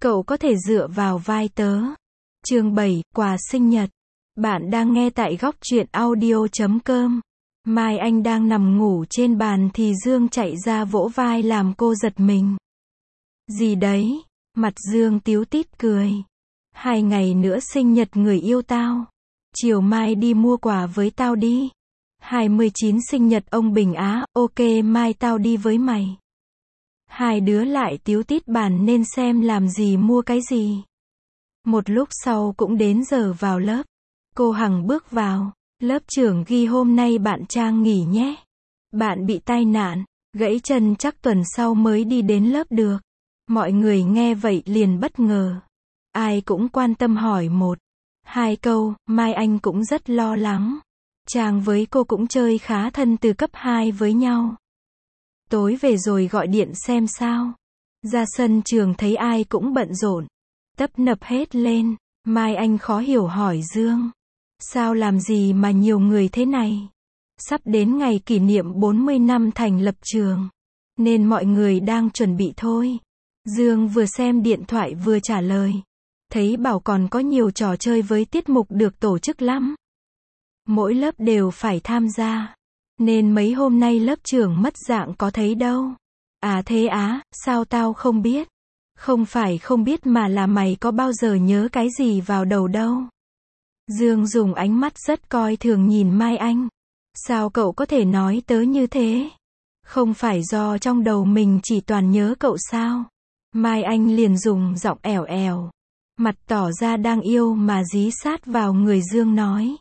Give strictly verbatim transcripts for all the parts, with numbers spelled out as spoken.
Cậu có thể dựa vào vai tớ. Chương bảy, quà sinh nhật. Bạn đang nghe tại góc truyện audio chấm com. Mai Anh đang nằm ngủ trên bàn thì Dương chạy ra vỗ vai làm cô giật mình. Gì đấy? Mặt Dương tíu tít cười. Hai ngày nữa sinh nhật người yêu tao. Chiều mai đi mua quà với tao đi. hai mươi chín sinh nhật ông Bình Á, ok mai tao đi với mày. Hai đứa lại tíu tít bàn nên xem làm gì mua cái gì. Một lúc sau cũng đến giờ vào lớp. Cô Hằng bước vào. Lớp trưởng ghi hôm nay bạn Trang nghỉ nhé. Bạn bị tai nạn, gãy chân chắc tuần sau mới đi đến lớp được. Mọi người nghe vậy liền bất ngờ. Ai cũng quan tâm hỏi một, hai câu, Mai Anh cũng rất lo lắng. Trang với cô cũng chơi khá thân từ cấp hai với nhau. Tối về rồi gọi điện xem sao. Ra sân trường thấy ai cũng bận rộn, tấp nập hết lên. Mai Anh khó hiểu hỏi Dương. Sao làm gì mà nhiều người thế này? Sắp đến ngày kỷ niệm bốn mươi năm thành lập trường, nên mọi người đang chuẩn bị thôi. Dương vừa xem điện thoại vừa trả lời. Thấy bảo còn có nhiều trò chơi với tiết mục được tổ chức lắm. Mỗi lớp đều phải tham gia. Nên mấy hôm nay lớp trưởng mất dạng có thấy đâu. À thế á, sao tao không biết? Không phải không biết mà là mày có bao giờ nhớ cái gì vào đầu đâu. Dương dùng ánh mắt rất coi thường nhìn Mai Anh. Sao cậu có thể nói tớ như thế? Không phải do trong đầu mình chỉ toàn nhớ cậu sao? Mai Anh liền dùng giọng ẻo ẻo, mặt tỏ ra đang yêu mà dí sát vào người Dương nói.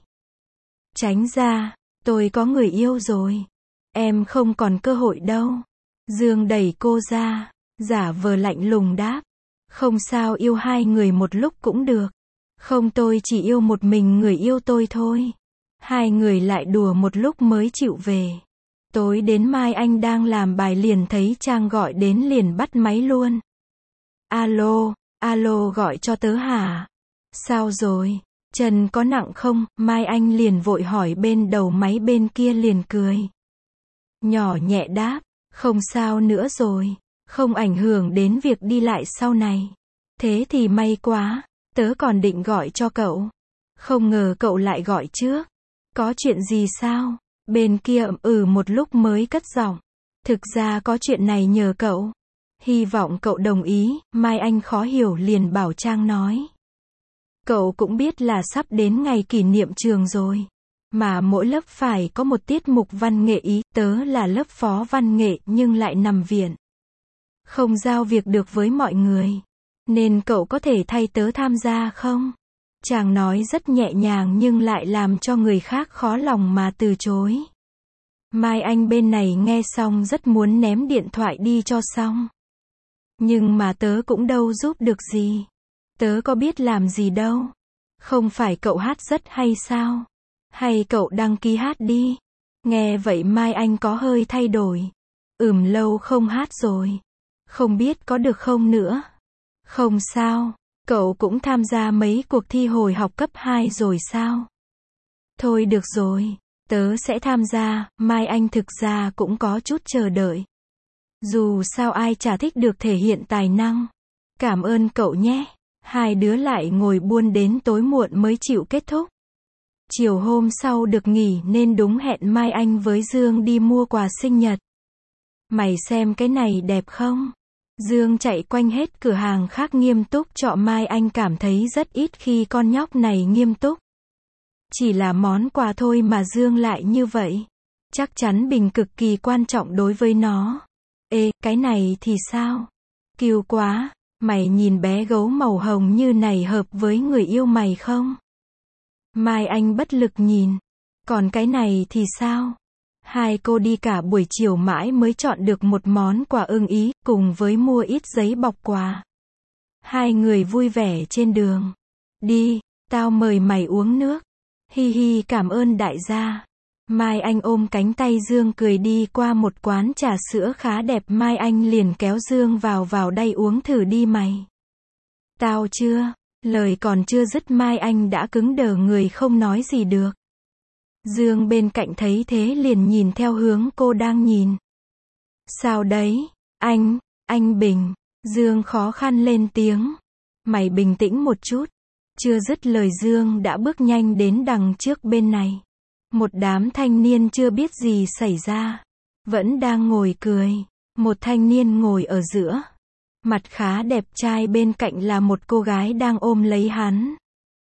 Tránh ra, tôi có người yêu rồi. Em không còn cơ hội đâu. Dương đẩy cô ra, giả vờ lạnh lùng đáp. Không sao, yêu hai người một lúc cũng được. Không, tôi chỉ yêu một mình người yêu tôi thôi. Hai người lại đùa một lúc mới chịu về. Tối đến Mai Anh đang làm bài liền thấy Trang gọi đến liền bắt máy luôn. Alo, alo gọi cho tớ hả? Sao rồi? Chân có nặng không? Mai Anh liền vội hỏi bên đầu máy bên kia liền cười. Nhỏ nhẹ đáp, không sao nữa rồi. Không ảnh hưởng đến việc đi lại sau này. Thế thì may quá. Tớ còn định gọi cho cậu. Không ngờ cậu lại gọi trước. Có chuyện gì sao? Bên kia ậm ừ một lúc mới cất giọng. Thực ra có chuyện này nhờ cậu. Hy vọng cậu đồng ý. Mai Anh khó hiểu liền bảo Trang nói. Cậu cũng biết là sắp đến ngày kỷ niệm trường rồi. Mà mỗi lớp phải có một tiết mục văn nghệ ý. Tớ là lớp phó văn nghệ nhưng lại nằm viện. Không giao việc được với mọi người. Nên cậu có thể thay tớ tham gia không? Chàng nói rất nhẹ nhàng nhưng lại làm cho người khác khó lòng mà từ chối. Mai Anh bên này nghe xong rất muốn ném điện thoại đi cho xong. Nhưng mà tớ cũng đâu giúp được gì. Tớ có biết làm gì đâu. Không phải cậu hát rất hay sao? Hay cậu đăng ký hát đi. Nghe vậy Mai Anh có hơi thay đổi. Ừm lâu không hát rồi. Không biết có được không nữa. Không sao, cậu cũng tham gia mấy cuộc thi hồi học cấp hai rồi sao? Thôi được rồi, tớ sẽ tham gia. Mai Anh thực ra cũng có chút chờ đợi. Dù sao ai chả thích được thể hiện tài năng. Cảm ơn cậu nhé. Hai đứa lại ngồi buôn đến tối muộn mới chịu kết thúc. Chiều hôm sau được nghỉ nên đúng hẹn Mai Anh với Dương đi mua quà sinh nhật. Mày xem cái này đẹp không? Dương chạy quanh hết cửa hàng khác nghiêm túc chọn. Mai Anh cảm thấy rất ít khi con nhóc này nghiêm túc. Chỉ là món quà thôi mà Dương lại như vậy. Chắc chắn Bình cực kỳ quan trọng đối với nó. Ê, cái này thì sao? Cute quá, mày nhìn bé gấu màu hồng như này hợp với người yêu mày không? Mai Anh bất lực nhìn. Còn cái này thì sao? Hai cô đi cả buổi chiều mãi mới chọn được một món quà ưng ý, cùng với mua ít giấy bọc quà. Hai người vui vẻ trên đường. Đi, tao mời mày uống nước. Hi hi, cảm ơn đại gia. Mai Anh ôm cánh tay Dương cười đi qua một quán trà sữa khá đẹp. Mai Anh liền kéo Dương vào vào đây uống thử đi mày. Tao chưa. Lời còn chưa dứt Mai Anh đã cứng đờ người không nói gì được. Dương bên cạnh thấy thế liền nhìn theo hướng cô đang nhìn. Sao đấy, anh, anh Bình? Dương khó khăn lên tiếng. Mày bình tĩnh một chút. Chưa dứt lời Dương đã bước nhanh đến đằng trước bên này. Một đám thanh niên chưa biết gì xảy ra. Vẫn đang ngồi cười. Một thanh niên ngồi ở giữa. Mặt khá đẹp trai, bên cạnh là một cô gái đang ôm lấy hắn.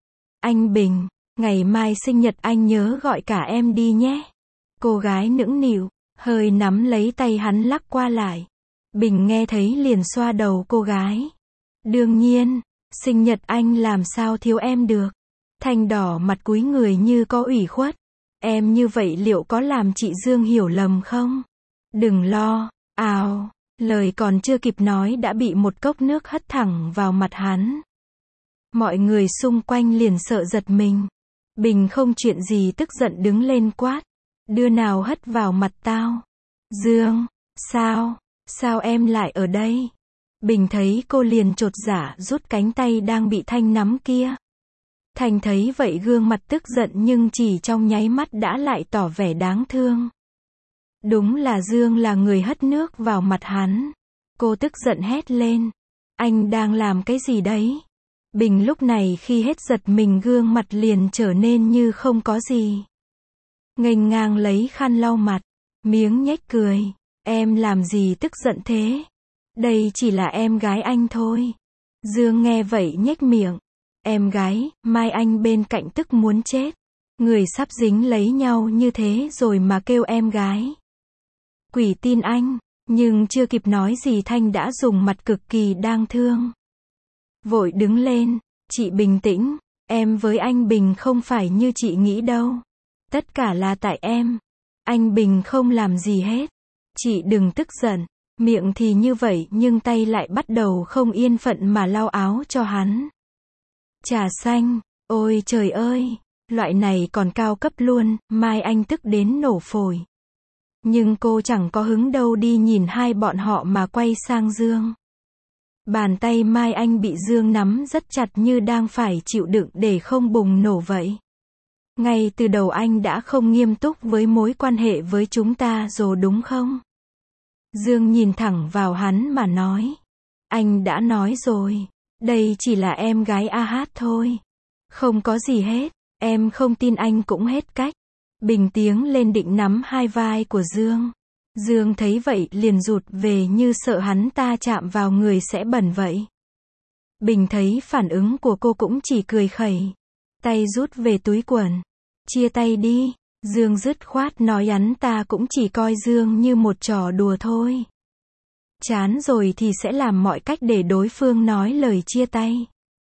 Anh Bình, ngày mai sinh nhật anh nhớ gọi cả em đi nhé. Cô gái nũng nịu, hơi nắm lấy tay hắn lắc qua lại. Bình nghe thấy liền xoa đầu cô gái. Đương nhiên, sinh nhật anh làm sao thiếu em được. Thanh đỏ mặt cúi người như có ủy khuất. Em như vậy liệu có làm chị Dương hiểu lầm không? Đừng lo, ào, lời còn chưa kịp nói đã bị một cốc nước hất thẳng vào mặt hắn. Mọi người xung quanh liền sợ giật mình. Bình không chuyện gì tức giận đứng lên quát. Đưa nào hất vào mặt tao. Dương, sao, sao em lại ở đây? Bình thấy cô liền chột dạ rút cánh tay đang bị Thanh nắm kia. Thanh thấy vậy gương mặt tức giận nhưng chỉ trong nháy mắt đã lại tỏ vẻ đáng thương. Đúng là Dương là người hất nước vào mặt hắn. Cô tức giận hét lên. Anh đang làm cái gì đấy? Bình lúc này khi hết giật mình gương mặt liền trở nên như không có gì. Nghênh ngang lấy khăn lau mặt. Miếng nhếch cười. Em làm gì tức giận thế? Đây chỉ là em gái anh thôi. Dương nghe vậy nhếch miệng. Em gái, Mai Anh bên cạnh tức muốn chết. Người sắp dính lấy nhau như thế rồi mà kêu em gái. Quỷ tin anh. Nhưng chưa kịp nói gì Thanh đã dùng mặt cực kỳ đáng thương. Vội đứng lên. Chị bình tĩnh. Em với anh Bình không phải như chị nghĩ đâu. Tất cả là tại em. Anh Bình không làm gì hết. Chị đừng tức giận. Miệng thì như vậy nhưng tay lại bắt đầu không yên phận mà lau áo cho hắn. Trà xanh. Ôi trời ơi. Loại này còn cao cấp luôn. Mai Anh tức đến nổ phổi. Nhưng cô chẳng có hứng đâu đi nhìn hai bọn họ mà quay sang Dương. Bàn tay Mai Anh bị Dương nắm rất chặt như đang phải chịu đựng để không bùng nổ vậy. Ngay từ đầu anh đã không nghiêm túc với mối quan hệ với chúng ta rồi đúng không? Dương nhìn thẳng vào hắn mà nói. Anh đã nói rồi. Đây chỉ là em gái A Hát thôi. Không có gì hết. Em không tin anh cũng hết cách. Bình tiếng lên định nắm hai vai của Dương. Dương thấy vậy liền rụt về như sợ hắn ta chạm vào người sẽ bẩn vậy. Bình thấy phản ứng của cô cũng chỉ cười khẩy. Tay rút về túi quần. Chia tay đi. Dương dứt khoát nói hắn ta cũng chỉ coi Dương như một trò đùa thôi. Chán rồi thì sẽ làm mọi cách để đối phương nói lời chia tay.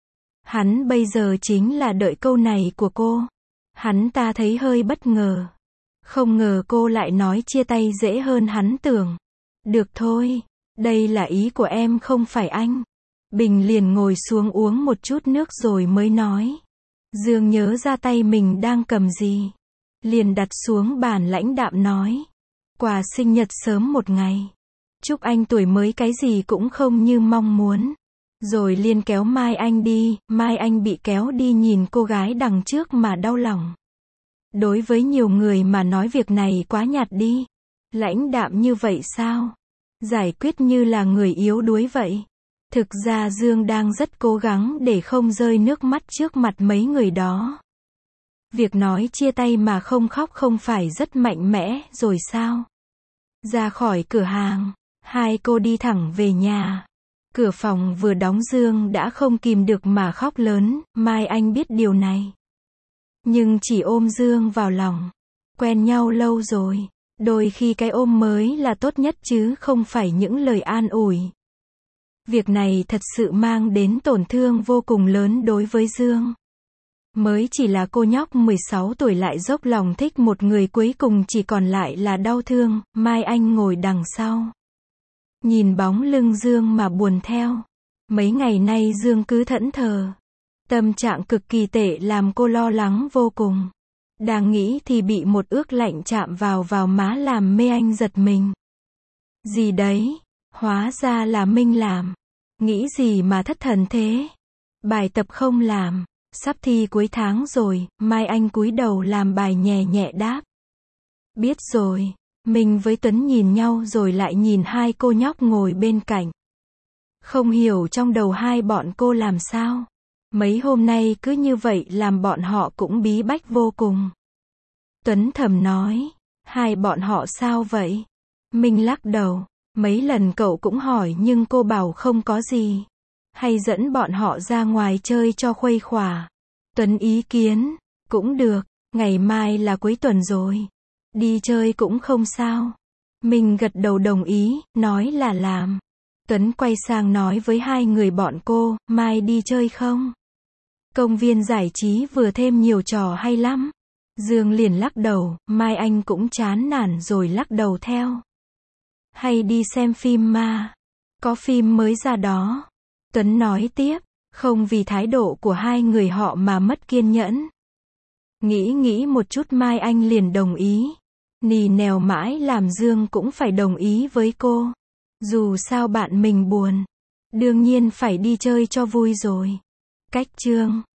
Hắn bây giờ chính là đợi câu này của cô. Hắn ta thấy hơi bất ngờ. Không ngờ cô lại nói chia tay dễ hơn hắn tưởng. Được thôi. Đây là ý của em không phải anh. Bình liền ngồi xuống uống một chút nước rồi mới nói. Dương nhớ ra tay mình đang cầm gì. Liền đặt xuống bàn lãnh đạm nói. Quà sinh nhật sớm một ngày. Chúc anh tuổi mới cái gì cũng không như mong muốn. Rồi liền kéo Mai Anh đi. Mai Anh bị kéo đi nhìn cô gái đằng trước mà đau lòng. Đối với nhiều người mà nói việc này quá nhạt đi. Lãnh đạm như vậy sao? Giải quyết như là người yếu đuối vậy. Thực ra Dương đang rất cố gắng để không rơi nước mắt trước mặt mấy người đó. Việc nói chia tay mà không khóc không phải rất mạnh mẽ rồi sao? Ra khỏi cửa hàng, hai cô đi thẳng về nhà. Cửa phòng vừa đóng Dương đã không kìm được mà khóc lớn. Mai Anh biết điều này. Nhưng chỉ ôm Dương vào lòng. Quen nhau lâu rồi. Đôi khi cái ôm mới là tốt nhất chứ không phải những lời an ủi. Việc này thật sự mang đến tổn thương vô cùng lớn đối với Dương. Mới chỉ là cô nhóc mười sáu tuổi lại dốc lòng thích một người cuối cùng chỉ còn lại là đau thương. Mai Anh ngồi đằng sau. Nhìn bóng lưng Dương mà buồn theo. Mấy ngày nay Dương cứ thẫn thờ. Tâm trạng cực kỳ tệ làm cô lo lắng vô cùng. Đang nghĩ thì bị một ước lạnh chạm vào vào má làm mê Anh giật mình. Gì đấy? Hóa ra là Minh làm. Nghĩ gì mà thất thần thế? Bài tập không làm. Sắp thi cuối tháng rồi. Mai Anh cúi đầu làm bài nhẹ nhẹ đáp. Biết rồi. Minh với Tuấn nhìn nhau rồi lại nhìn hai cô nhóc ngồi bên cạnh. Không hiểu trong đầu hai bọn cô làm sao. Mấy hôm nay cứ như vậy làm bọn họ cũng bí bách vô cùng. Tuấn thầm nói, hai bọn họ sao vậy? Minh lắc đầu, mấy lần cậu cũng hỏi nhưng cô bảo không có gì. Hay dẫn bọn họ ra ngoài chơi cho khuây khỏa. Tuấn ý kiến, cũng được, ngày mai là cuối tuần rồi. Đi chơi cũng không sao. Minh gật đầu đồng ý, nói là làm. Tuấn quay sang nói với hai người bọn cô, mai đi chơi không? Công viên giải trí vừa thêm nhiều trò hay lắm. Dương liền lắc đầu, mai anh cũng chán nản rồi lắc đầu theo. Hay đi xem phim ma. Có phim mới ra đó. Tuấn nói tiếp, không vì thái độ của hai người họ mà mất kiên nhẫn. Nghĩ nghĩ một chút mai anh liền đồng ý. Nì nèo mãi làm Dương cũng phải đồng ý với cô. Dù sao bạn mình buồn. Đương nhiên phải đi chơi cho vui rồi. Cách chương